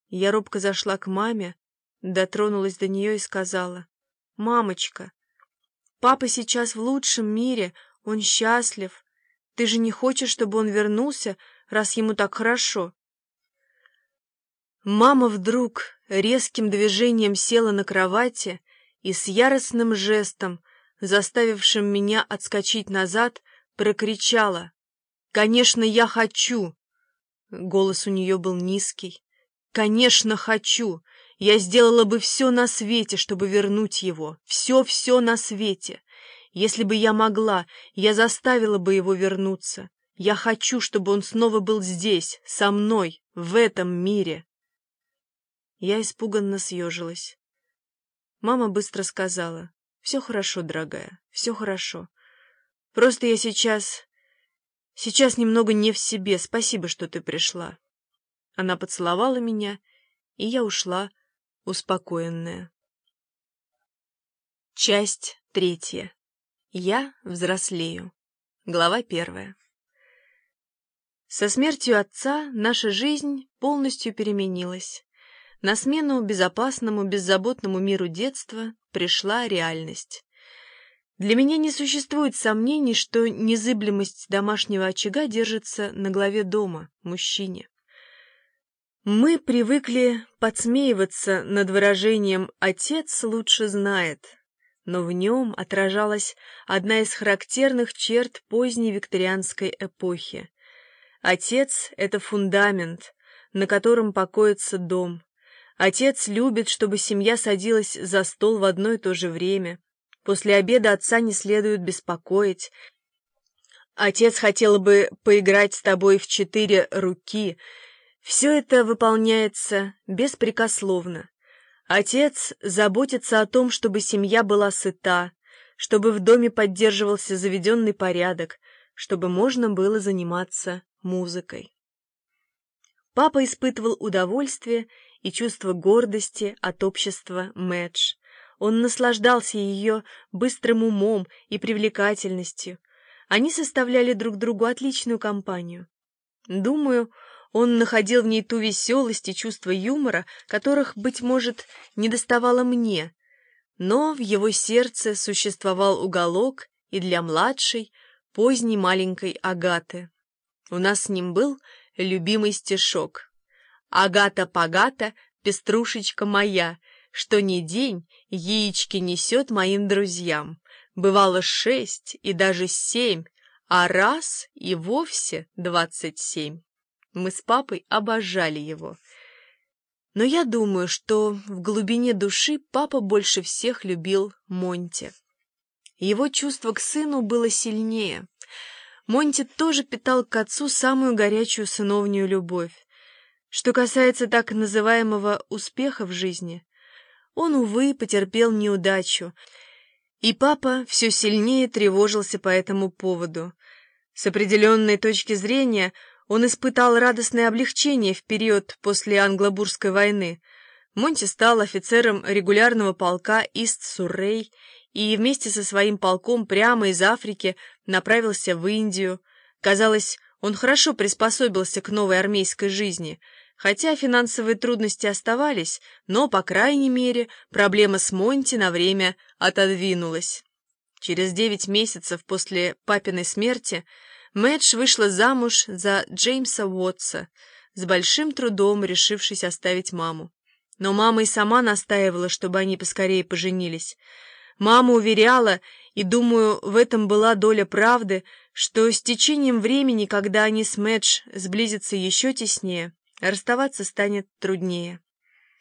Я робко зашла к маме, дотронулась до нее и сказала: «Мамочка, папа сейчас в лучшем мире, он счастлив. Ты же не хочешь, чтобы он вернулся, раз ему так хорошо?» Мама вдруг резким движением села на кровати и с яростным жестом, заставившим меня отскочить назад, прокричала: «Конечно, я хочу!» Голос у нее был низкий. «Конечно, хочу! Я сделала бы все на свете, чтобы вернуть его. Все на свете. Если бы я могла, я заставила бы его вернуться. Я хочу, чтобы он снова был здесь, со мной, в этом мире». Я испуганно съежилась. Мама быстро сказала: «Все хорошо, дорогая, все хорошо. Просто я сейчас немного не в себе. Спасибо, что ты пришла». Она поцеловала меня, и я ушла, успокоенная. Часть 3. Я взрослею. Глава 1. Со смертью отца наша жизнь полностью переменилась. На смену безопасному, беззаботному миру детства пришла реальность. Для меня не существует сомнений, что незыблемость домашнего очага держится на главе дома, мужчине. Мы привыкли подсмеиваться над выражением «отец лучше знает», но в нем отражалась одна из характерных черт поздней викторианской эпохи. Отец — это фундамент, на котором покоится дом. Отец любит, чтобы семья садилась за стол в одно и то же время. После обеда отца не следует беспокоить. Отец хотел бы поиграть с тобой в 4 руки. Все это выполняется беспрекословно. Отец заботится о том, чтобы семья была сыта, чтобы в доме поддерживался заведенный порядок, чтобы можно было заниматься музыкой. Папа испытывал удовольствие и чувство гордости от общества Мэдж. Он наслаждался ее быстрым умом и привлекательностью. Они составляли друг другу отличную компанию. Думаю, он находил в ней ту веселость и чувство юмора, которых, быть может, недоставало мне, но в его сердце существовал уголок и для младшей, поздней маленькой Агаты. У нас с ним был любимый стишок: «Агата-пагата, пеструшечка моя, что ни день яички несет моим друзьям. Бывало 6 и даже 7, а раз и вовсе 27». Мы с папой обожали его. Но я думаю, что в глубине души папа больше всех любил Монти. Его чувство к сыну было сильнее. Монти тоже питал к отцу самую горячую сыновнюю любовь. Что касается так называемого успеха в жизни, он, увы, потерпел неудачу, и папа все сильнее тревожился по этому поводу. С определенной точки зрения он испытал радостное облегчение в период после Англо-Бурской войны. Монти стал офицером регулярного полка Ист-Суррей и вместе со своим полком прямо из Африки направился в Индию. Казалось, он хорошо приспособился к новой армейской жизни. Хотя финансовые трудности оставались, но, по крайней мере, проблема с Монти на время отодвинулась. Через 9 месяцев после папиной смерти Мэдж вышла замуж за Джеймса Уотса, с большим трудом решившись оставить маму. Но мама и сама настаивала, чтобы они поскорее поженились. Мама уверяла, и, думаю, в этом была доля правды, что с течением времени, когда они с Мэдж сблизятся еще теснее, расставаться станет труднее.